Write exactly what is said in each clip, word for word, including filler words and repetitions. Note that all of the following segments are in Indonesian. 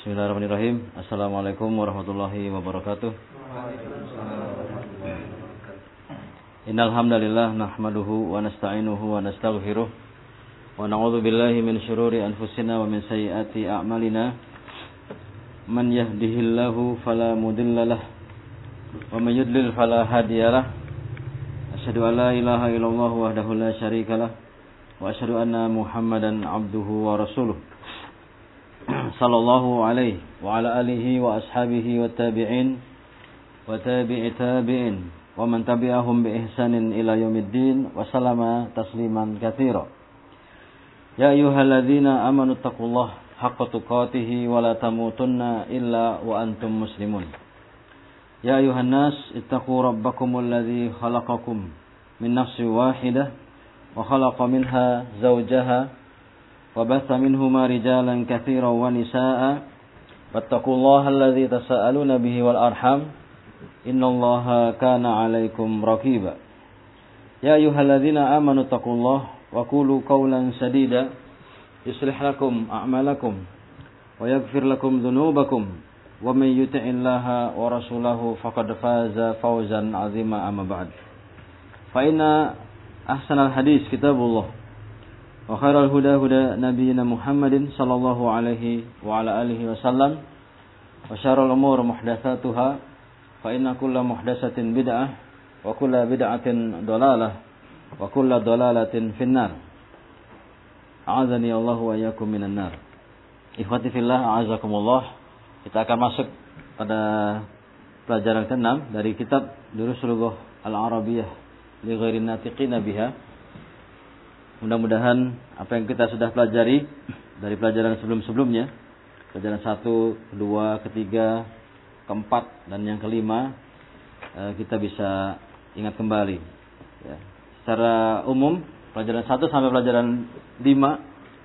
Bismillahirrahmanirrahim. Assalamualaikum warahmatullahi wabarakatuh. Innal hamdalillah nahmaduhu wa nasta'inuhu wa nastaghfiruh wa na'udzu billahi min shururi anfusina wa min sayyiati a'malina. Man yahdihillahu fala mudhillalah wa man yudlil fala hadiyalah. Asyhadu an la ilaha illallah wahdahu la syarikalah wa asyhadu anna Muhammadan abduhu wa rasuluh. Sallallahu alaihi wa ala alihi wa ashabihi wa tabi'in wa tabi'i tabi'in wa man tabi'ahum bi ihsanin ila yaumiddin wa sallama tasliman katsira. Ya ayyuhalladzina amanu taqullaha haqqa tuqatih wa la tamutunna illa wa antum muslimun. Ya ayyuhan nas ittaqu rabbakumul ladzi khalaqakum min nafsin wahidah wa khalaqa minha zawjaha وبث منهما رجالا كثيرا ونساء واتقوا الله الذي تساءلون به والأرحام إن الله كان عليكم رقيبا يا أيها الذين آمنوا اتقوا الله وقولوا قولا سديدا يصلح لكم أعمالكم ويغفر لكم ذنوبكم ومن يطع الله ورسوله فقد فاز فوزا عظيما أما بعد فإن أحسن الحديث كتاب الله wa khairal huda huda nabiyina Muhammadin sallallahu alaihi wa ala alihi wasallam wa syarrul umur muhdatsatuha fa inna kulla muhdatsatin bid'ah wa kulla bid'atin dhalalah wa kulla dhalalatin finnar. A'adzani Allah wa iyyakum minan nar. Ikhwati fillah, a'azakumullah. Kita akan masuk pada pelajaran keenam dari kitab Durusul Lughah Al-Arabiyyah li ghairin natiqina biha. Mudah-mudahan apa yang kita sudah pelajari dari pelajaran sebelum-sebelumnya, pelajaran satu, kedua, ketiga, keempat, dan yang kelima, kita bisa ingat kembali. Ya. Secara umum, pelajaran satu sampai pelajaran lima,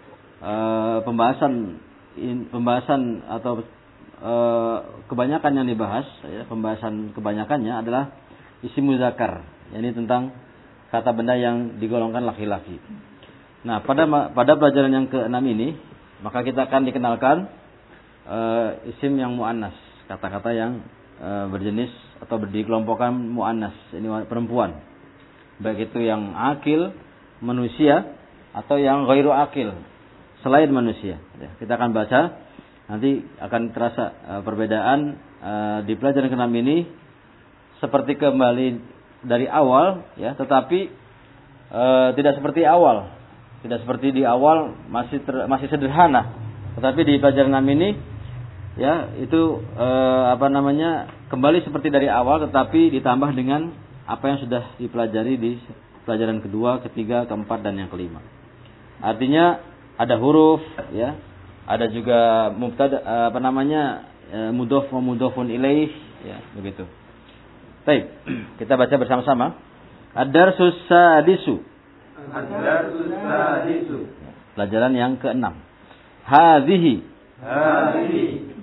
pembahasan pembahasan atau kebanyakan yang dibahas, ya, pembahasan kebanyakannya adalah isim muzakkar, yakni tentang kata benda yang digolongkan laki-laki. Nah, pada pada pelajaran yang keenam ini, maka kita akan dikenalkan uh, isim yang muannas, kata-kata yang uh, berjenis atau dikelompokkan muannas, ini perempuan. Baik itu yang akil, manusia, atau yang ghairu akil, selain manusia. Ya, kita akan baca, nanti akan terasa uh, perbedaan uh, di pelajaran keenam ini seperti kembali dari awal, ya, tetapi e, tidak seperti awal, tidak seperti di awal masih ter, masih sederhana, tetapi di pelajaran enam ini, ya, itu e, apa namanya kembali seperti dari awal, tetapi ditambah dengan apa yang sudah dipelajari di pelajaran kedua, ketiga, keempat, dan yang kelima. Artinya ada huruf, ya, ada juga mubtada, apa namanya e, mudhof wa mudhofun ilaih, ya, begitu. Baik, kita baca bersama-sama. Ad-darsus sadisu. Ad-darsus sadisu. Pelajaran yang keenam. Hadhihi. Hadhihi.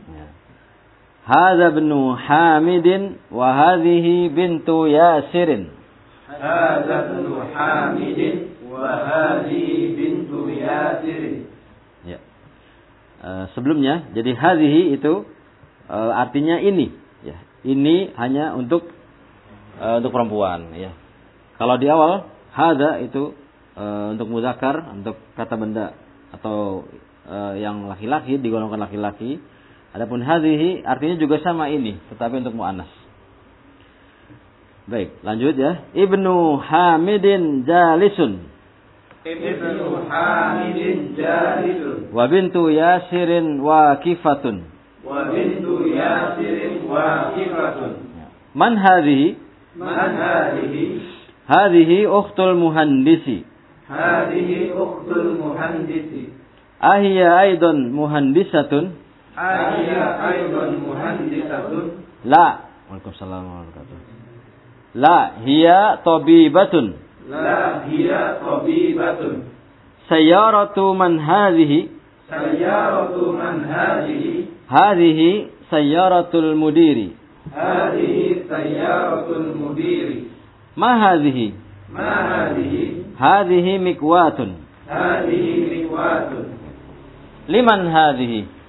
Hadza ibnu Hamidin wa hadhihi bintu Yasirin. Hadza ibnu Hamidin wa hadhihi bintu Yasirin. Ya. Uh, sebelumnya, jadi hadhihi itu uh, artinya ini, ya. Ini hanya untuk Uh, untuk perempuan, ya. Kalau di awal hadza itu uh, untuk muzakkar, untuk kata benda atau uh, yang laki-laki, digolongkan laki-laki. Adapun hadhihi artinya juga sama ini, tetapi untuk muannas. Baik, lanjut ya. Ibnu Hamidin jalisun. Ibnu Hamidin jalisun. Wa bintu Yasirin waqifatun. Wa bintu Yasirin waqifatun. Man hadhihi? Man hadhihi? Hadhihi ukhtul muhandisi. Hadhihi ukhtul muhandisi. Ahiya aidan muhandisatun? Ahiya aidan muhandisatun? La. Waalaikumsalam warahmatullahi wabarakatuh. La hiya tabibatun. La hiya tabibatun. Sayyaratu man hadhihi? Sayyaratu man hadhihi? Hadhihi sayyaratul mudiri. Hadhihi sayyaratul mudiri. Ma hadhihi? Ma hadhihi? Hadhihi mikwatun. Hadhihi mikwatun. Liman hadhihi?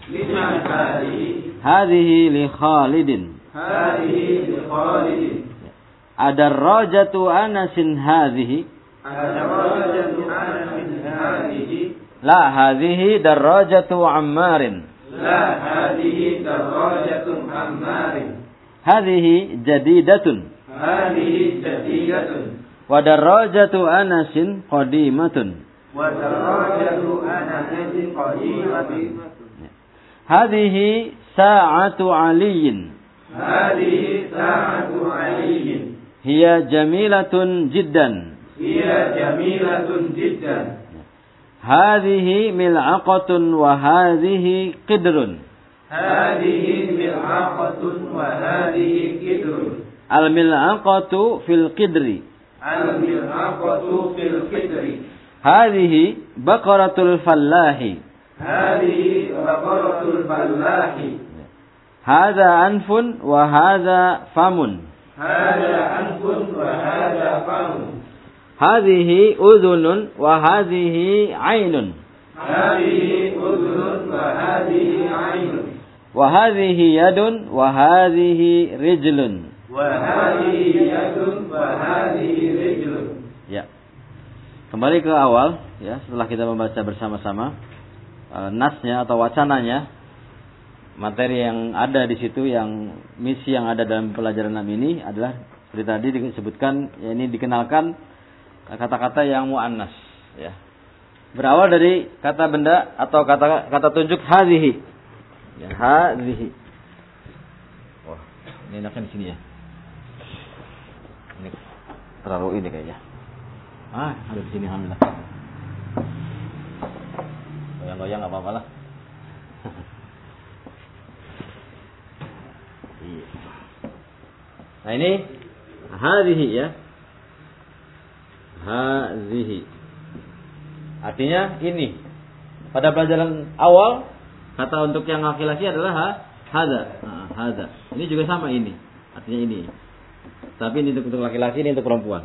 Liman hadhihi. Hadhihi li Khalidin. Hadhihi li Khalidin. Adarrajatu Anasin hadhihi. Adarrajatu Anasin hadhihi. La hadhihi darrajatu Ammarin. La hadhihi darrajatu Ammarin. Hadhihi jadidatun. Hadhihi jadidatun. Wa darrajatu Anasin qadimatun. Wa darrajatu Anasin qadimatun. Hadhihi sa'atu Aliyin. Hadhihi sa'atu Aliyin. Hiya jamilatun jiddan. Hiya jamilatun jiddan. Hadhihi mil'aqatun wa hadhihi qidrun. Hadhihi mil'aqatun wa hadhihi qidrun. Al-mil'aqatu fil qidri. Al-mil'aqatu fil qidri. Hadhihi baqaratul fallahi. Hadhihi baqaratul fallahi. Hadha anfun wa hadha famun. Hadha anfun wa hadha famun. Hadhihi udhunun wa hadhihi aynun. Hadhihi udhunun wa hadhihi aynun. Wa hadhihi yadun wa hadhihi rijlun. Wa hadhihi yadun wa hadhihi rijlun. Ya. Kembali ke awal ya, setelah kita membaca bersama-sama uh, nasnya atau wacananya, materi yang ada di situ, yang misi yang ada dalam pelajaran enam ini adalah seperti tadi disebutkan, ya, ini dikenalkan kata-kata yang muannas ya. Berawal dari kata benda atau kata kata tunjuk hadhihi. Ya, hadhihi. Wah, ini enaknya di sini ya. Ini terlalu ini kayaknya. Ah, ada di sini alhamdulillah. Goyang-goyang enggak apa-apa lah. Nah, ini hadhihi ya. Hadhihi. Artinya ini. Pada pelajaran awal kata untuk yang laki-laki adalah ha, hadza. Nah, hadza. Ini juga sama ini. Artinya ini. Tapi ini untuk laki-laki, ini untuk perempuan.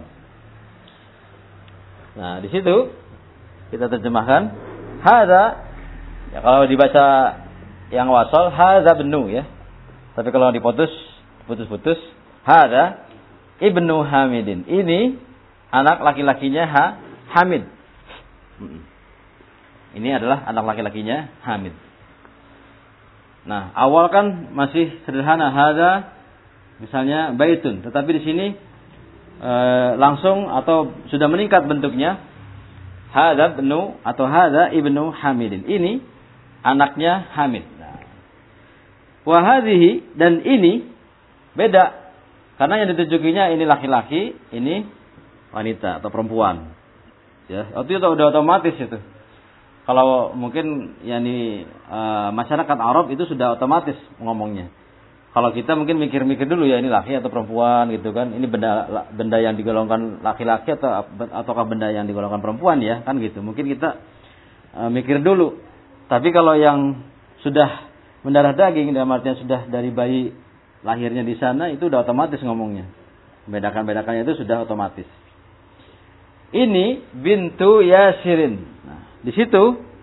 Nah, di situ kita terjemahkan hadza. Ya, kalau dibaca yang wasal hadza benu ya. Tapi kalau diputus putus-putus hadza ibnu Hamidin. Ini anak laki-lakinya ha, Hamid. Ini adalah anak laki-lakinya Hamid. Nah, awal kan masih sederhana hadza misalnya baitun, tetapi di sini e, langsung atau sudah meningkat bentuknya hadza ibnu atau hadza ibnu Hamidin. Ini anaknya Hamid. Nah, wa hadhihi, dan ini beda karena yang ditujukinya ini laki-laki, ini wanita atau perempuan. Ya, itu udah otomatis itu. Kalau mungkin yakni e, masyarakat Arab itu sudah otomatis ngomongnya. Kalau kita mungkin mikir-mikir dulu ya, ini laki atau perempuan gitu kan. Ini benda benda yang digolongkan laki-laki atau ataukah benda yang digolongkan perempuan ya, kan gitu. Mungkin kita e, mikir dulu. Tapi kalau yang sudah mendarah daging, dalam artian sudah dari bayi lahirnya di sana, itu udah otomatis ngomongnya. Bedakan-bedakannya itu sudah otomatis. Ini bintu Yasirin. Nah, di situ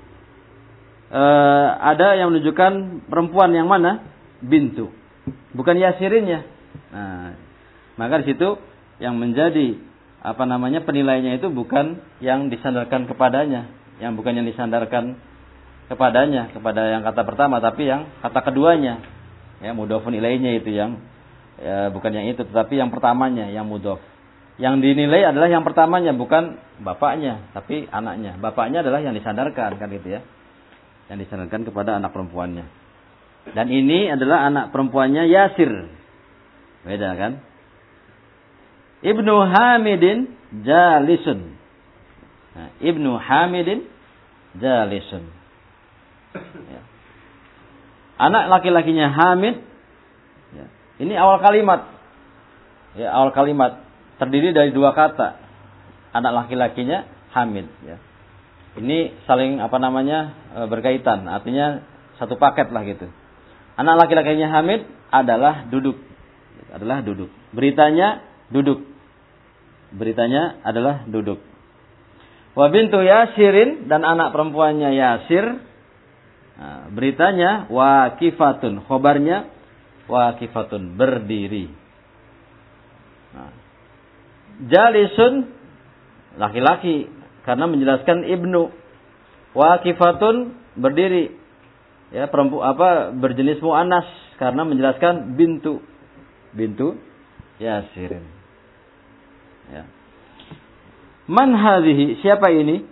uh, ada yang menunjukkan perempuan yang mana? Bintu. Bukan Yasirinnya. Nah, maka di situ yang menjadi apa namanya penilainya itu bukan yang disandarkan kepadanya, yang bukan yang disandarkan kepadanya, kepada yang kata pertama, tapi yang kata keduanya. Ya, mudhofun ilainya itu yang ya, bukan yang itu, tetapi yang pertamanya, yang mudhof. Yang dinilai adalah yang pertamanya, bukan bapaknya, tapi anaknya. Bapaknya adalah yang disandarkan, kan gitu ya. Yang disandarkan kepada anak perempuannya. Dan ini adalah anak perempuannya Yasir. Beda kan? Ibnu Hamidin jalisun. Nah, Ibnu Hamidin jalisun. Ya. Anak laki-lakinya Hamid. Ya. Ini awal kalimat. Ya, awal kalimat. Terdiri dari dua kata. Anak laki-lakinya Hamid. Ya. Ini saling apa namanya e, berkaitan. Artinya satu paket lah gitu. Anak laki-lakinya Hamid adalah duduk. Adalah duduk. Beritanya duduk. Beritanya adalah duduk. Wa bintu Yasirin, dan anak perempuannya Yasir Nah, beritanya waqifatun, khobarnya waqifatun, berdiri. Nah, jalisun laki-laki karena menjelaskan ibnu. Waqifatun berdiri. Ya, perempuan apa berjenis muannas karena menjelaskan bintu. Bintu Yasirin. Ya. Man hadhihi? Siapa ini?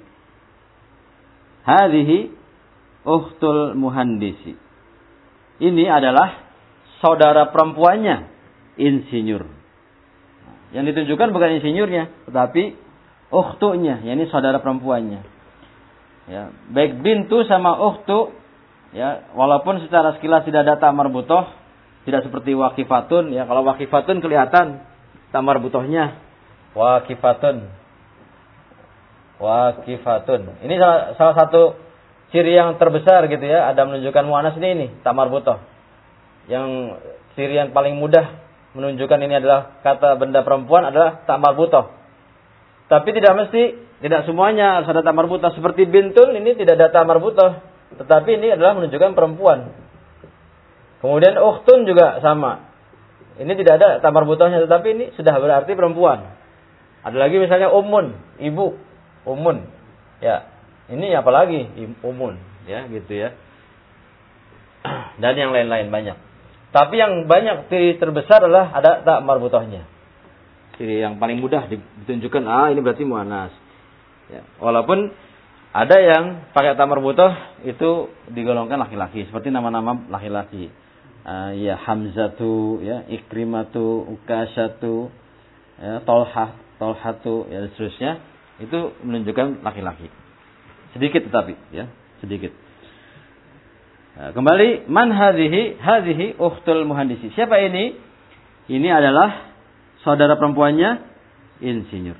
Hadhihi ukhtul muhandisi. Ini adalah saudara perempuannya, insinyur. Yang ditunjukkan bukan insinyurnya, tetapi ukhtunya, yakni saudara perempuannya. Ya, baik bintu sama ukhtu, ya, walaupun secara sekilas tidak ada ta marbutoh, tidak seperti waqifatun, ya, kalau waqifatun kelihatan ta marbutohnya. Waqifatun. Waqifatun. Ini salah, salah satu ciri yang terbesar gitu ya, ada menunjukkan muannas ini ini, ta marbutoh. Yang ciri yang paling mudah menunjukkan ini adalah kata benda perempuan adalah ta marbutoh. Tapi tidak mesti, tidak semuanya harus ada ta marbutoh. Seperti bintun ini tidak ada ta marbutoh, tetapi ini adalah menunjukkan perempuan. Kemudian ukhtun juga sama. Ini tidak ada ta marbutohnya, tetapi ini sudah berarti perempuan. Ada lagi misalnya ummun, ibu, ummun. Ya, ini apalagi ummun, ya gitu ya. Dan yang lain-lain banyak. Tapi yang banyak ciri terbesar adalah ada ta marbutohnya. Ciri yang paling mudah ditunjukkan, ah ini berarti muannas. Ya, walaupun ada yang pakai ta marbutoh itu digolongkan laki-laki, seperti nama-nama laki-laki. Uh, ya Hamzatu, ya Ikrimatu, Ukasatu, ya Tolhah, Tolhatu, ya dan seterusnya, itu menunjukkan laki-laki. Sedikit tetapi, ya sedikit. Nah, kembali, man hadhihi? Hadhihi ukhtul muhandisi. Siapa ini? Ini adalah saudara perempuannya insinyur.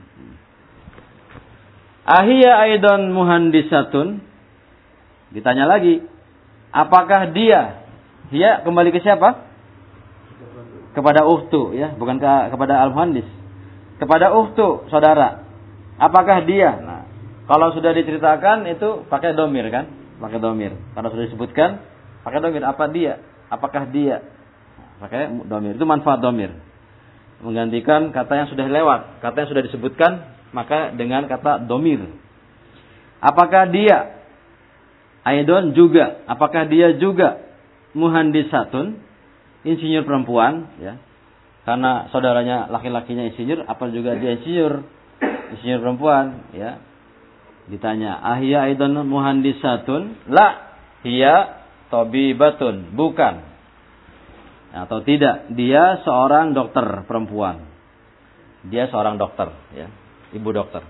Ahiyya aidan muhandisatun. Ditanya lagi, apakah dia? Dia kembali ke siapa? Kepada ukhtu, ya, bukan ke, kepada al-muhandis. Kepada ukhtu, saudara. Apakah dia? Nah, kalau sudah diceritakan itu pakai domir kan? Pakai domir. Kalau sudah disebutkan, pakai domir. Apa dia? Apakah dia? Pakai domir. Itu manfaat domir. Menggantikan kata yang sudah lewat, kata yang sudah disebutkan, maka dengan kata domir. Apakah dia? Aidon juga. Apakah dia juga muhandisatun, insinyur perempuan, ya? Karena saudaranya laki-lakinya insinyur, apa juga dia insinyur, insinyur perempuan, ya? Ditanya, ahya aidon muhandisatun? La, hiya tabibatun. Bukan. Atau tidak, dia seorang dokter perempuan. Dia seorang dokter, ya, ibu dokter.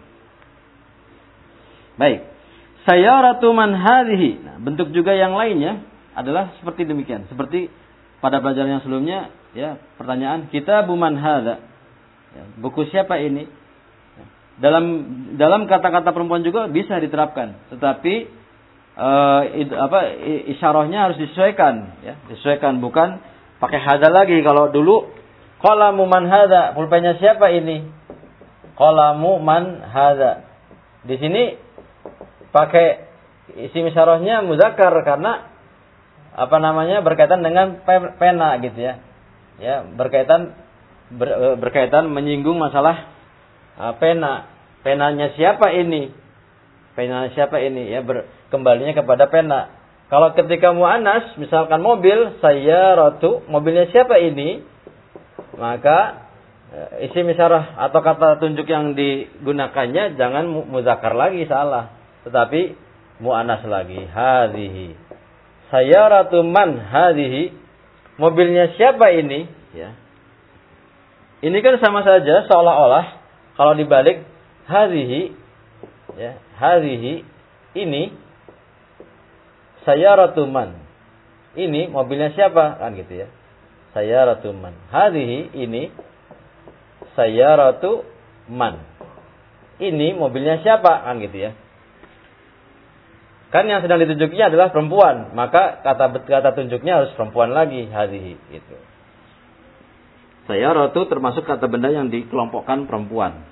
Baik. Sayyaratu man hadhihi. Nah, bentuk juga yang lainnya adalah seperti demikian. Seperti pada pelajaran yang sebelumnya, ya, pertanyaan kitabu man hadza. Ya, buku siapa ini? Ya, dalam dalam kata-kata perempuan juga bisa diterapkan, tetapi uh, it, apa isyarahnya harus disesuaikan, ya, disesuaikan, bukan pakai hadza lagi. Kalau dulu qalamu man hadza, pulpennya siapa ini? Qalamu man hadza. Di sini pakai isim isyarahnya muzakkar karena apa namanya berkaitan dengan pena gitu ya, ya berkaitan ber, berkaitan menyinggung masalah uh, pena, penanya siapa ini, penanya siapa ini, ya ber, kembalinya kepada pena. Kalau ketika muannas, misalkan mobil, sayyaratu, mobilnya siapa ini, maka uh, isim isyarah atau kata tunjuk yang digunakannya jangan muzakkar lagi, salah, tetapi muannas lagi, hadhihi. Sayyaratu man hadhihi, mobilnya siapa ini, ya. Ini kan sama saja seolah-olah kalau dibalik hadhihi, ya, hadhihi ini sayyaratu man. Ini mobilnya siapa, kan gitu ya. Sayyaratu man. Hadhihi ini sayyaratu man. Ini mobilnya siapa, kan gitu ya. Kan yang sedang ditunjuknya adalah perempuan, maka kata kata tunjuknya harus perempuan lagi, hadhihi itu. Sayyaratu termasuk kata benda yang dikelompokkan perempuan.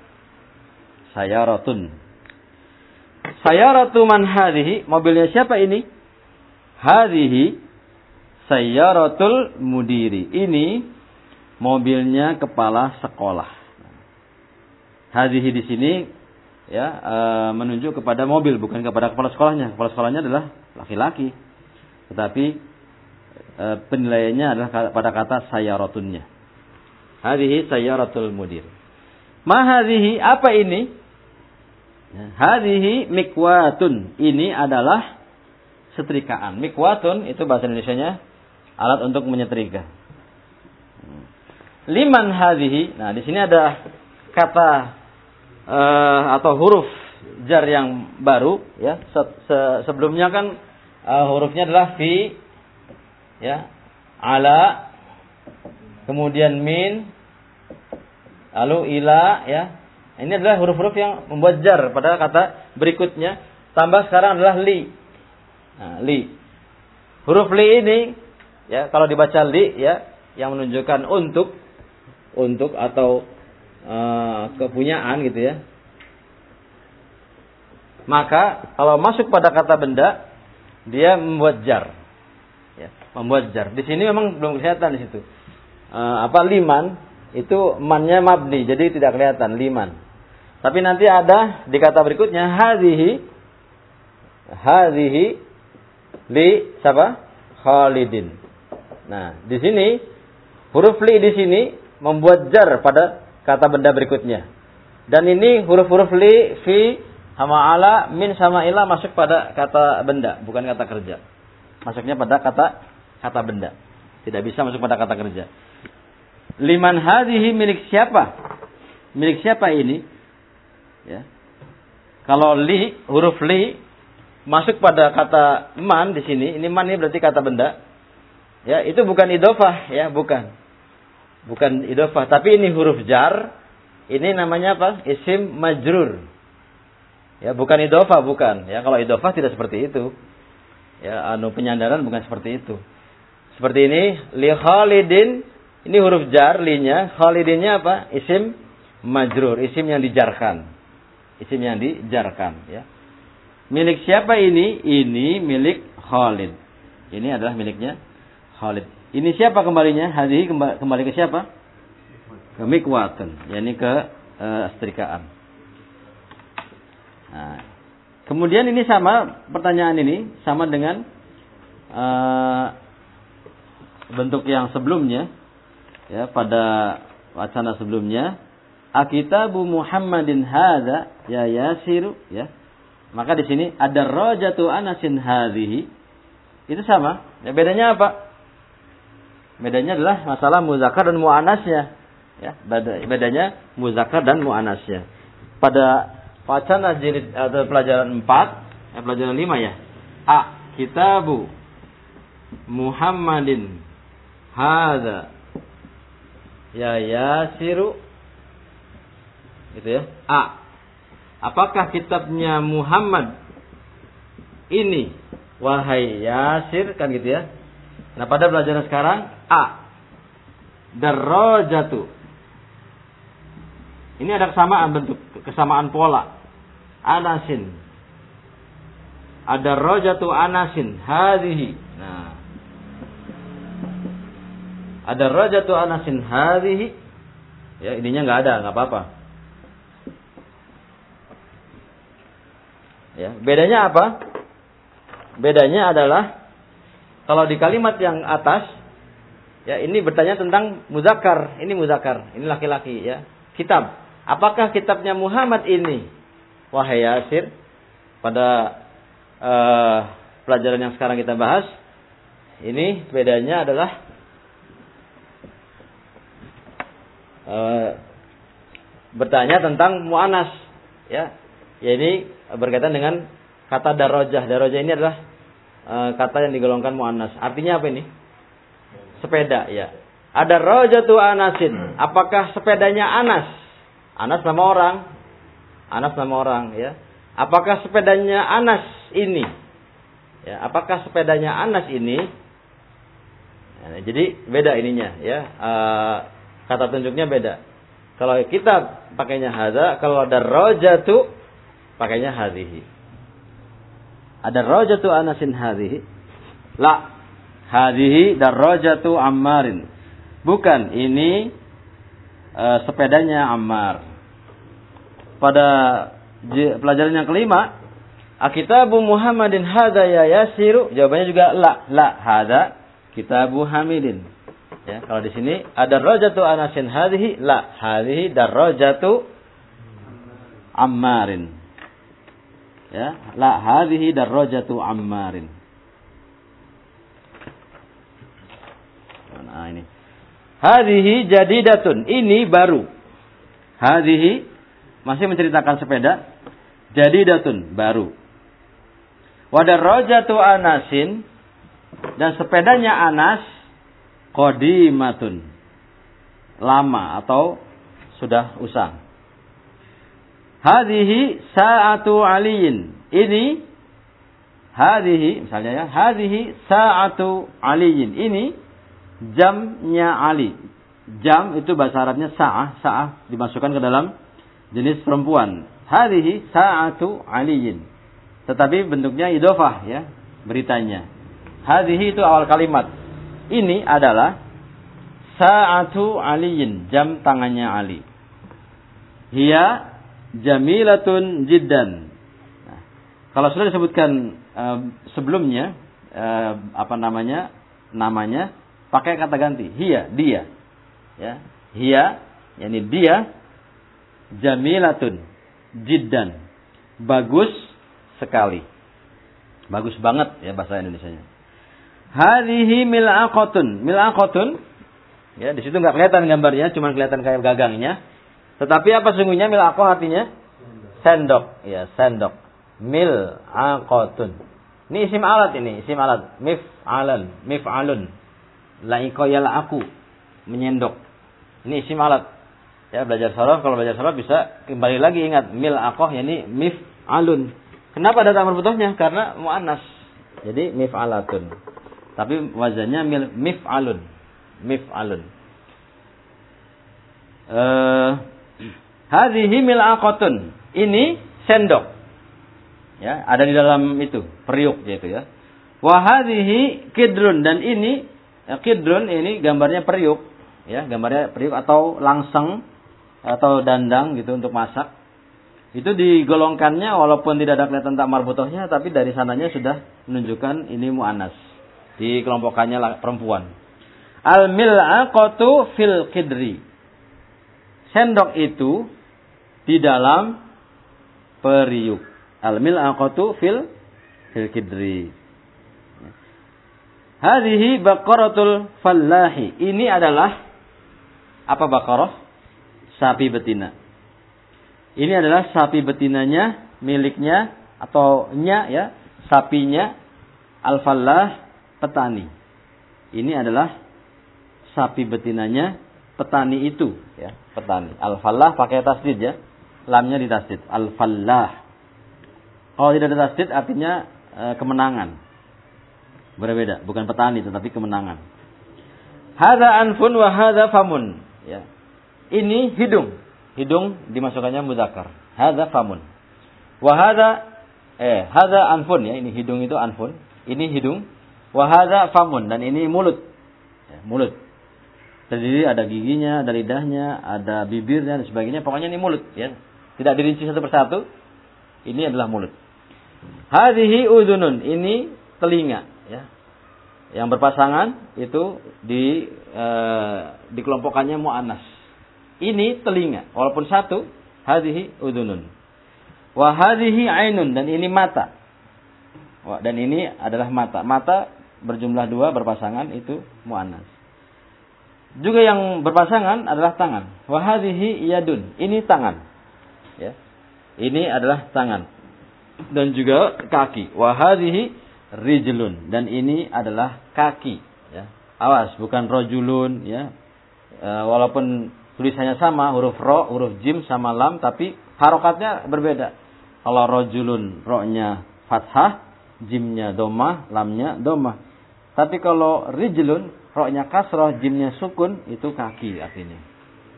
Sayyaratun. Sayyaratu man hadhihi, mobilnya siapa ini? hadhihi sayyaratul mudiri. Ini mobilnya kepala sekolah. Hadhihi di sini ya e, menunjuk kepada mobil, bukan kepada kepala sekolahnya. Kepala sekolahnya adalah laki-laki. Tetapi e, penilaiannya adalah pada kata sayyaratunnya. Hadhihi sayyaratul mudir. Ma hadhihi, apa ini? Hadhihi mikwatun. Ini adalah setrikaan. Mikwatun itu bahasa Indonesianya alat untuk menyetrika. Liman hadhihi. Nah, di sini ada kata uh, atau huruf jar yang baru ya. Se -se Sebelumnya kan uh, hurufnya adalah fi ya, ala, kemudian min, lalu ila ya. Ini adalah huruf-huruf yang membuat jar pada kata berikutnya. Tambah sekarang adalah li. Nah, li. Huruf li ini ya, kalau dibaca li ya, yang menunjukkan untuk, untuk atau uh, kepunyaan gitu ya. Maka kalau masuk pada kata benda, dia membuat jar, ya, membuat jar. Di sini memang belum kelihatan di situ. Uh, apa liman itu mannya mabni, jadi tidak kelihatan liman. Tapi nanti ada di kata berikutnya hadhihi, hadhihi li siapa? Khalidin. Nah, di sini huruf li di sini membuat jar pada kata benda berikutnya. Dan ini huruf-huruf li, fi, sama ala, min sama ila masuk pada kata benda, bukan kata kerja. Masuknya pada kata kata benda. Tidak bisa masuk pada kata kerja. Liman hadhihi, milik siapa? Milik siapa ini? Ya. Kalau li, huruf li masuk pada kata man di sini, ini man ini berarti kata benda. Ya, itu bukan idhofah ya, bukan. Bukan idhofah, tapi ini huruf jar. Ini namanya apa? Isim majrur. Ya, bukan idhofah, bukan. Ya, kalau idhofah tidak seperti itu. Ya, anu penyandaran bukan seperti itu. Seperti ini, li Khalidin, ini huruf jar li-nya, Khalidinnya apa? Isim majrur, isim yang dijarkan. Isim yang dijarkan, ya. Milik siapa ini? Ini milik Khalid. Ini adalah miliknya Khalid. Ini siapa kembalinya? Hadhihi kembali ke siapa? Ke mikwatun, yakni ke uh, setrikaan. Nah, kemudian ini sama, pertanyaan ini sama dengan uh, bentuk yang sebelumnya, ya, pada wacana sebelumnya. Akitabu Muhammadin hadza ya Yasiru, ya. Maka di sini ada rajatu anasin hadhihi. Itu sama. Ya, bedanya apa? Bedanya adalah masalah muzakkar dan muannasnya. Ya, bedanya muzakkar dan muannasnya. Pada wacana jilid atau pelajaran empat, eh, pelajaran lima ya. A, kitabu Muhammadin hadza ya Yasiru. Gitu ya. A, apakah kitabnya Muhammad ini wahai Yasir, kan gitu ya. Nah, pada pelajaran sekarang A, darajatu. Ini ada kesamaan bentuk, kesamaan pola. Anasin. Ada rajatu anasin hadhihi. Nah. Ada rajatu anasin hadhihi. Ya, ininya enggak ada, enggak apa-apa. Ya, bedanya apa? Bedanya adalah kalau di kalimat yang atas, ya, ini bertanya tentang muzakkar, ini muzakkar, ini laki-laki, ya. Kitab. Apakah kitabnya Muhammad ini wahai Yasir? Pada uh, pelajaran yang sekarang kita bahas, ini bedanya adalah uh, bertanya tentang muannas, ya. Ya, ini berkaitan dengan kata darajah. Darajah ini adalah uh, kata yang digolongkan muannas. Artinya apa ini? Sepeda, ya. Ada rajatu anasin. Apakah sepedanya Anas? Anas nama orang. Anas nama orang, ya. Apakah sepedanya Anas ini? Ya, apakah sepedanya Anas ini? Ya, jadi beda ininya, ya. Uh, kata tunjuknya beda. Kalau kita pakainya hadza, kalau ada rajatu pakainya hadhihi. Ada rajatu anasin hadhihi. La. Hadhihi darajatu Ammarin. Bukan, ini uh, sepedanya Ammar. Pada pelajaran yang kelima, akitabu Muhammadin hadza ya yasiru. Jawabannya juga la. La hadza kitabu Hamidin. Ya, kalau di sini ada darajatu Anasin hadhihi, la hadhihi darajatu Ammarin. Ya, la hadhihi darajatu Ammarin. Nah, ini. Hadhihi jadidatun, ini baru. Hadhihi masih menceritakan sepeda. Jadidatun, baru. Wa darajatu Anasin, dan sepedanya Anas qadimatun, lama atau sudah usang. Hadhihi sa'atu Aliyin, ini hadhihi misalnya ya, hadhihi sa'atu Aliyin, ini jamnya Ali. Jam itu bahasa Arabnya sa'ah, sa'ah dimasukkan ke dalam jenis perempuan. Hadhihi sa'atu Aliyin. Tetapi bentuknya idhofah ya, beritanya. Hadhihi itu awal kalimat. Ini adalah sa'atu Aliyin, jam tangannya Ali. Hiya jamilatun jiddan. Nah, kalau sudah disebutkan uh, sebelumnya uh, apa namanya? Namanya pakai kata ganti. Hiya, dia. Ya. Hiya, yakni dia jamilatun jiddan. Bagus sekali. Bagus banget ya bahasa Indonesianya. Hadhihi mil'aqatun. Mil'aqatun, ya di situ enggak kelihatan gambarnya, cuma kelihatan kayak gagangnya. Tetapi apa sungguhnya mil'aqah artinya? Sendok, ya, sendok. Mil'aqatun. Ini isim alat ini, isim alat. Mif'alan, mif'alun. La'iqa yal'aqu, menyendok. Ini isim alat. Ya, belajar sharaf, kalau belajar sharaf bisa kembali lagi ingat mil'aqah yakni mif'alun. Kenapa ada tamar butuhnya? Karena muannas. Jadi mif'alatun. Tapi wazannya mif'alun. Mif'alun. Eh, hadhihi mil'aqatun. Ini sendok. Ya, ada di dalam itu, periuk yaitu ya. Wa hadhihi kidrun, dan ini ya, kidrun ini gambarnya periuk, ya, gambarnya periuk atau langseng atau dandang gitu untuk masak. Itu digolongkannya walaupun tidak ada kelihatan tak marbutohnya, tapi dari sananya sudah menunjukkan ini muannas. Dikelompokkannya perempuan. Al mil'aqatu fil kidri. Sendok itu di dalam periuk. Al mil'aqatu fil fil kidri. Hadhihi baqaratul fallahi. Ini adalah apa baqarah? Sapi betina. Ini adalah sapi betinanya, miliknya atau nya ya, sapinya al-fallah, petani. Ini adalah sapi betinanya petani itu ya, petani. Al-fallah pakai tasdid ya. Lamnya ditasdid. Al-fallah. Kalau tidak ada tasdid artinya e, kemenangan. Berbeda, bukan petani tetapi kemenangan. Hadza anfun wa hadza famun ya. Ini hidung. Hidung dimasukkannya mudzakkar. Hadza famun. Wa hadza eh hadza anfun ya, ini hidung itu anfun. Ini hidung. Wa hadza famun, dan ini mulut. Ya, mulut. Terdiri ada giginya, ada lidahnya, ada bibirnya dan sebagainya. Pokoknya ini mulut ya. Tidak dirinci satu persatu. Ini adalah mulut. Hadhihi udhunun, ini telinga ya. Yang berpasangan itu di e, dikelompokkannya muannas. Ini telinga, walaupun satu, hadhihi udhunun. Wa hadhihi ainun, dan ini mata. Dan ini adalah mata. Mata berjumlah dua berpasangan itu muannas. Juga yang berpasangan adalah tangan. Wa hadhihi yadun, ini tangan. Ya. Ini adalah tangan. Dan juga kaki. Wa hadhihi rijlun, dan ini adalah kaki ya. Awas, bukan rojulun ya. E, walaupun tulisannya sama, huruf ro, huruf jim sama lam, tapi harokatnya berbeda. Kalau rojulun, ro-nya fathah, jimnya domah, lamnya domah. Tapi kalau rijlun, ro-nya kasroh, jimnya sukun, itu kaki artinya.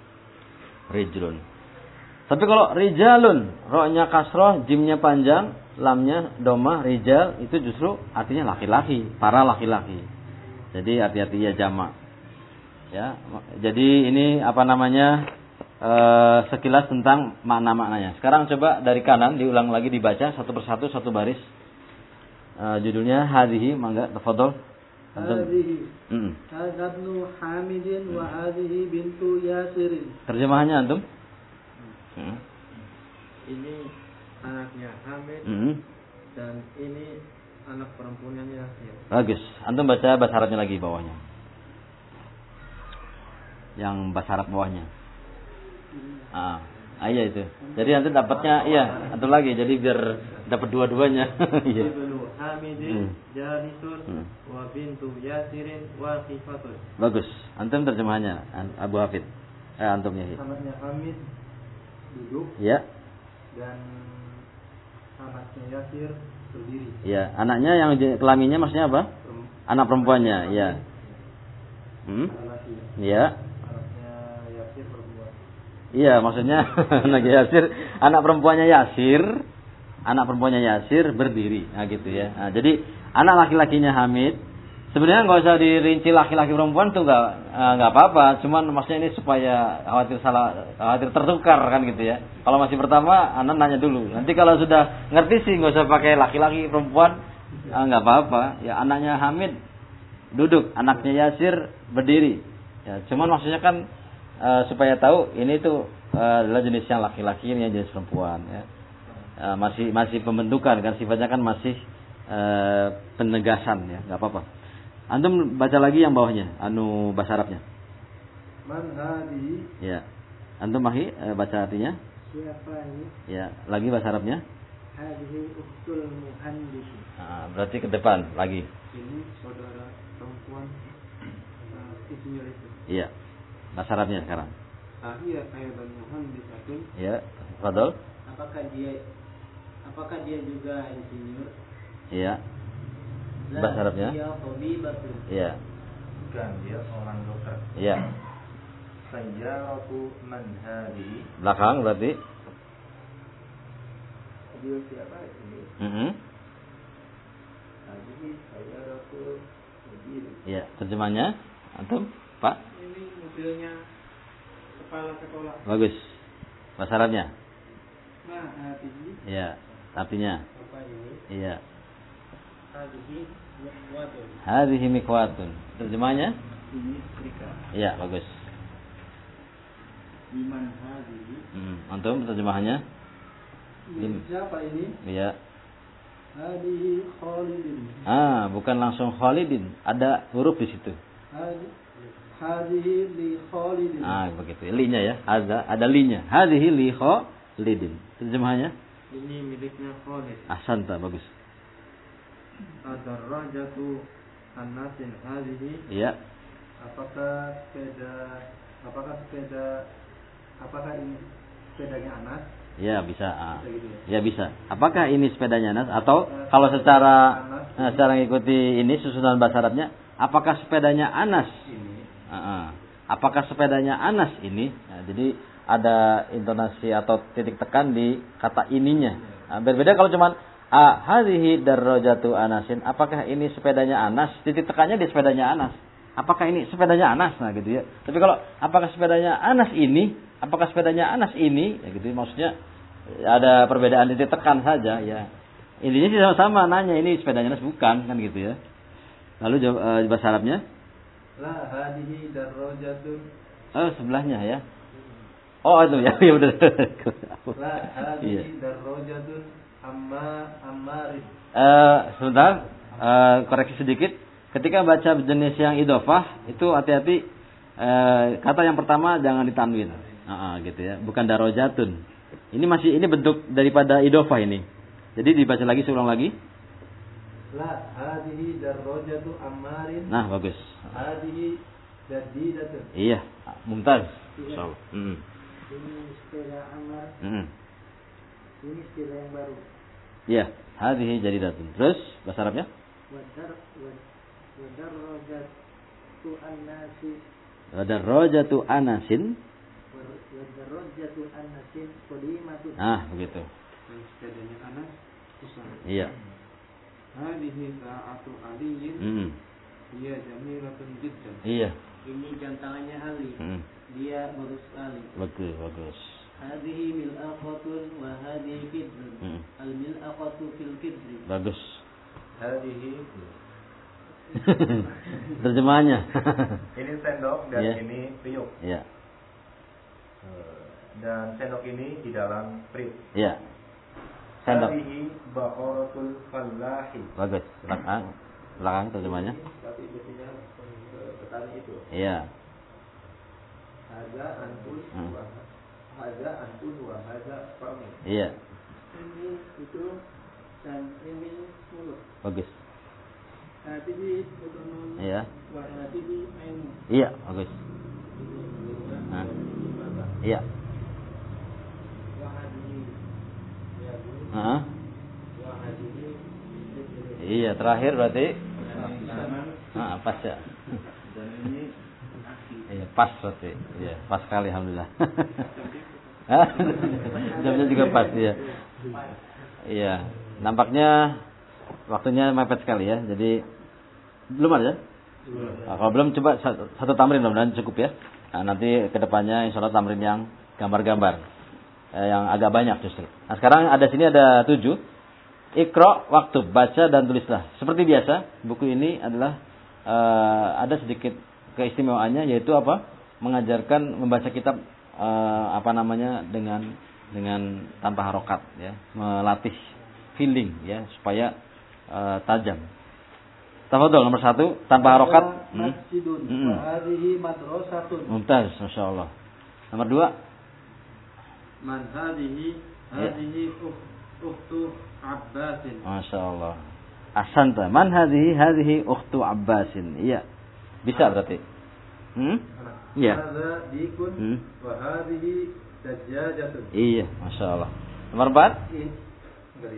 Rijlun. Tapi kalau rijalun, ro-nya kasroh, jimnya panjang, lamnya domah rijal itu justru artinya laki-laki, para laki-laki. Jadi hati-hati ya jamak. Ya, jadi ini apa namanya e, sekilas tentang makna-maknanya. Sekarang coba dari kanan diulang lagi dibaca satu persatu satu baris. E, judulnya hadhihi, mangga tafadhol. Hadhihi. Heeh. Hadza ibnu Hamidin wa hadhihi bintu Yasirin. Terjemahannya antum? Hmm. Ini anaknya Hamid hmm. dan ini anak perempuannya Yasir. Bagus. Antum baca bahasa Arabnya lagi bawahnya. Yang bahasa Arab bawahnya. Ah, ah iya itu. Jadi nanti dapatnya iya, antum lagi. Jadi biar dapat dua-duanya. Iya. Ibnu Hamidin jalisun wa bintu Yasirin waqifatun. Bagus. Antum terjemahannya Abu Hafid. Eh antumnya. Anaknya Hamid duduk. Iya. Dan anaknya Yasir berdiri. Iya, anaknya yang kelaminnya maksudnya apa? Anak perempuannya, iya. Hmm? Iya. Anaknya Yasir perempuan. Iya, maksudnya anak Yasir, anak perempuannya Yasir, anak perempuannya Yasir berdiri. Nah, gitu ya. Nah, jadi anak laki-lakinya Hamid. Sebenarnya nggak usah dirinci laki-laki perempuan tuh nggak nggak apa-apa. Cuman maksudnya ini supaya khawatir salah, khawatir tertukar kan gitu ya. Kalau masih pertama, anak nanya dulu. Nanti kalau sudah ngerti sih nggak usah pakai laki-laki perempuan, nggak apa-apa. Ya anaknya Hamid duduk, anaknya Yasir berdiri. Ya, cuman maksudnya kan e, supaya tahu ini tuh e, adalah jenisnya laki-laki, ini jenis perempuan. Ya. E, masih masih pembentukan kan sifatnya kan masih e, penegasan ya, nggak apa-apa. Antum baca lagi yang bawahnya, anu bahasa Arabnya. Man hadi. Ya. Antum mahi e, baca artinya? Siapa ini? Ya, lagi bahasa Arabnya? Hadihi ukhtul muhandis. Nah, berarti ke depan lagi. Ini saudara perempuan uh, insinyur itu. Iya. Bahasa Arabnya sekarang. Ahiyah ayatan muhandisatun. Ya, Fadol. Apakah dia apakah dia juga insinyur? Iya. Bahasa Arabnya? Dia tabibatu. Iya. Bukan, dia seorang dokter. Iya. Sayyaratu man hadi. Belakang berarti? Dia siapa ini? Mm-hmm. Hadi sayyaratu mobil. Iya, terjemahnya antum, Pak? Ini mobilnya kepala sekolah. Bagus. Bahasa Arabnya? Nah, hadi. Iya, artinya? Apa ini? Iya. Hadihi miqwatun. Hadhihi miqwatun. Terjemahnya? Ini setrika. Iya, bagus. Iman hadihi. Hmm, antum terjemahannya? Ini siapa ini? Iya. Hadihi Khalidin. Ah, bukan langsung Khalidin, ada huruf di situ. Hadi- Hadihi li Khalidin. Ah, begitu. Li-nya ya. Ada ada li-nya. Hadhihi li Khalidin. Terjemahannya? Ini miliknya Khalid. Ahsanta, bagus. Ad-darajatu an-nasin hadihi. Iya. Apakah sepeda apakah sepeda apakah ini sepedanya Anas? Ya bisa. Ah. Bisa gitu ya? Ya bisa. Apakah ini sepedanya Anas atau kalau secara nah, secara ngikuti ini susunan bahasa Arabnya, apakah sepedanya Anas? Ini. Ah, ah. Apakah sepedanya Anas ini? Nah, jadi ada intonasi atau titik tekan di kata ininya. Nah, berbeda kalau cuman ah, hadhihi darajatu Anasin. Apakah ini sepedanya Anas? Titik tekannya di sepedanya Anas. Apakah ini sepedanya Anas? Nah gitu ya. Tapi kalau apakah sepedanya Anas ini? Apakah sepedanya Anas ini? Ya gitu. Maksudnya ada perbedaan titik tekan saja ya. Intinya sih sama-sama nanya ini sepedanya Anas bukan kan gitu ya. Lalu jawab uh, bahasa Arabnya? La hadihi darajatun. Oh sebelahnya ya. Oh itu ya ya benar. La hadihi darajatun. Amma Ammaris. Uh, sebentar, uh, koreksi sedikit. Ketika baca jenis yang idofah itu hati-hati uh, kata yang pertama jangan ditanwin. Uh, uh, gitu ya, bukan darajatun. Ini masih ini bentuk daripada idofah ini. Jadi dibaca lagi, seulang lagi. La hadihi darajatu Ammarin. Nah bagus. Hadihi jadidatun. Iya, mumtaz. So, mm. Ini sepeda Ammar. Mm. Ini istilah yang baru. Iya, hadhihi jadidatun. Terus bahasa Arabnya? Wadar wadar rojatu an-nasi. Wadar rojatu anasin. Wadar rojatu an-nasin qadimatun. Ah, begitu. Sepedanya Anas Iya. Hadhihi sa'atu aliyin. Hmm. Dia jamilatun jiddan. Iya. Ini jam tangannya Ali. Hmm. Dia bagus sekali. Bagus, bagus. Hadhihi mil'aqatun wa hadhihi kidrun. Hmm. Al mil'aqatu fil kidri. Bagus. Hadhihi Terjemahannya. Ini sendok dan yeah. ini periuk. Iya. Dan sendok ini di dalam periuk. Iya. Sendok. Hadhihi baqaratul fallahi. Bagus. Belakang, belakang terjemahannya. tapi biasanya petani itu. Iya. Hadza antun Hmm. wa hadza antun wa hadza famu. Iya. Ini itu dan ini mulut. Bagus. Hadhihi udunun. Iya. Wa hadhihi ainu. Iya, bagus. Nah. Iya. Wa hadhihi ya bu. Heeh. Wa hadhihi Iya, terakhir berarti ah, pas ya. dan ini aki. Iya, pas berarti. Iya, pas sekali alhamdulillah. Jamnya juga pas ya. Iya, nampaknya waktunya mepet sekali ya. Jadi belum ada. Nah, kalau belum coba satu, satu tamrin mudah-mudahan cukup ya. Nah, nanti kedepannya insya Allah tamrin yang gambar-gambar eh, yang agak banyak justru. Nah sekarang ada sini ada tujuh. Iqra waktu baca dan tulislah. Seperti biasa buku ini adalah eh, ada sedikit keistimewaannya yaitu apa? Mengajarkan membaca kitab eh, apa namanya dengan dengan tanpa harokat ya, melatih feeling ya supaya eh, tajam. Tafadhol nomor satu tanpa harokat. Masjidun Hmm. wa hadhihi madrasatun. Mumtaz, masya Allah. Nomor dua. Man hadhihi hadhihi ukhtu Abbasin. Masya Allah. Ahsanta. Man hadhihi hadhihi ukhtu Abbasin. Iya. Bisa berarti. Hmm? Iya. Hadza dikun Hmm. wa hadhihi dajjajatun. Iya, masya Allah. Nomor empat. Dari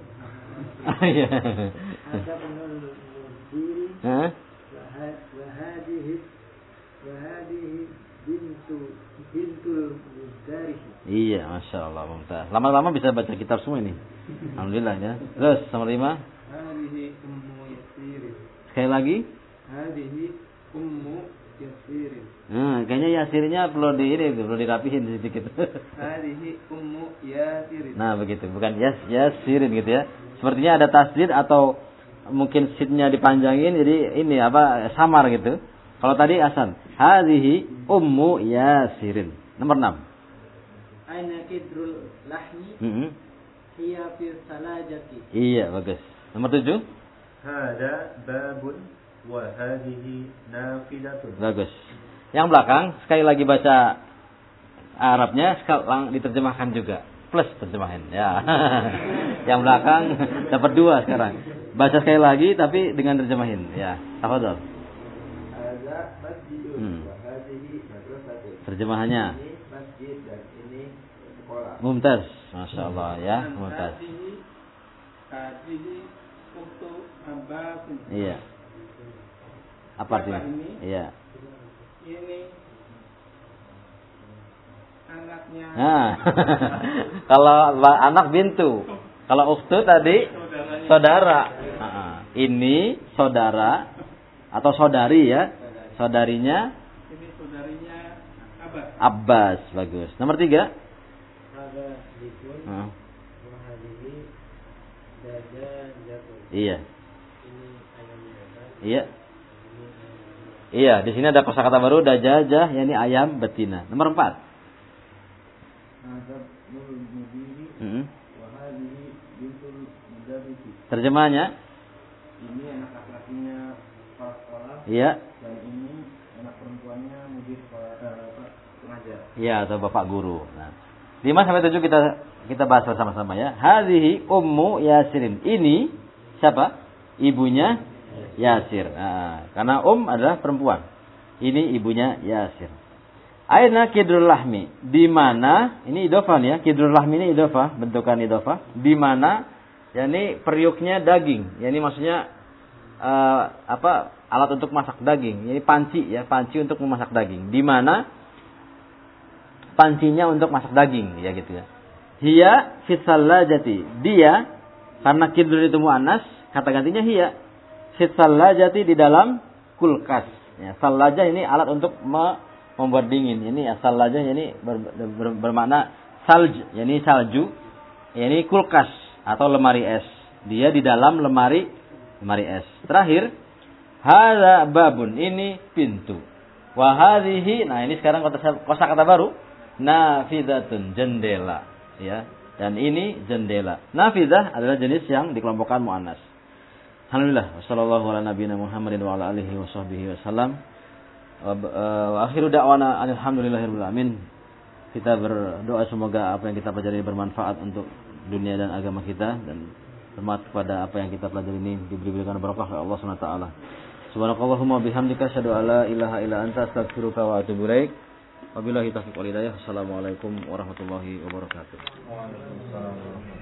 Iya. ada penul diri Hah? wa hadhihi wa hadhihi bintu bintul mudarris. Iya, masya Allah. Mumtaz. Lama-lama bisa baca kitab semua ini. Alhamdulillah ya. Terus nomor lima. Hadhihi ummu yasirin. Sekali lagi. Hadhihi ummu yasirin. Nah, kayaknya yasirnya perlu di ini, perlu dirapihin sedikit. Hadhihi ummu yasirin. Nah, begitu. Bukan yas yasirin gitu ya. Sepertinya ada tasdid atau mungkin sidnya dipanjangin jadi ini apa samar gitu. Kalau tadi asan. Hadhihi ummu yasirin. Nomor enam. Aina kidrul lahmi Mm-hmm. hiya fi salajati. Iya, bagus. Nomor tujuh. Hada babun wa hadhihi nafidatun. Bagus. Yang belakang sekali lagi baca Arabnya sekarang diterjemahkan juga. Plus terjemahan. Ya. Yang belakang dapat dua sekarang. Baca sekali lagi tapi dengan terjemahin. Ya, tafadhol. Hadza masjidun Hmm. wa hadhihi madrasatun. Terjemahannya. Ini masjid dan ini sekolah. Mumtaz. Masya Allah ya, mumtaz. Hadhihi hadhihi ukhtu Abbasin. Iya. Apa artinya? Iya. Ini anaknya. Nah, kalau anak bintu, kalau ukhtu tadi saudara. Nah, ini saudara atau saudari ya, saudarinya Ini saudarinya Abbas. Abbas, bagus. Nomor tiga. Hadza dikun Nah, wa hadhihi dajjajatun. iya, Ini ayam betina. iya, iya. Di sini ada kosakata baru dajajah, yakni ayam betina. Nomor empat. Hadza nurul mudiri Hmm. wa hadhihi bintul mudarris. Terjemahannya, Ini anak laki-lakinya kepala sekolah iya, dan ini anak perempuannya mudir sekolah eh, pengajar. iya atau bapak guru. Nah, lima sampai tujuh kita kita bahas bersama-sama ya. Hadhihi ummu Yasirin. Ini siapa? Ibunya Yasir. Nah, karena um adalah perempuan. Ini ibunya Yasir. Aina kidrul lahmi. Di mana? Ini idhofah ya. Kidrul lahmi ini idhofah, bentukan idhofah. Di mana? yakni periuknya daging. Yani maksudnya uh, apa? Alat untuk masak daging. Yani panci ya, panci untuk memasak daging. Di mana pancinya untuk masak daging ya gitu ya. Hiya fi salajati. Dia Karena kidrun itu muannas, kata gantinya hiya. Fit salajati di dalam kulkas. Ya, salaja ini alat untuk me- membuat dingin. Ini ya salaja ini ber, ber, bermakna salj, yani salju. Ini kulkas atau lemari es. Dia di dalam lemari lemari es. Terakhir, hadza babun, ini pintu. Wa hadhihi, nah ini sekarang kosakata baru, nafidatun, jendela, ya. Dan ini jendela. Nafidah adalah jenis yang dikelompokkan muannas. Alhamdulillah, wassallallahu ala nabiyina Muhammadin wa ala alihi wa sahbihi wasallam. Wa akhiru da'wana alhamdulillahirabbil alamin. Kita berdoa semoga apa yang kita pelajari bermanfaat untuk dunia dan agama kita, dan bermanfaat kepada apa yang kita pelajari ini diberikan berkah oleh Allah Subhanahu wa taala. Subhanakallahumma bihamdika asyhadu an la ilaha illa anta astaghfiruka wa atubu ilaik. Wabillahi taufiq wal hidayah. Assalamualaikum warahmatullahi wabarakatuh. Waalaikumsalam.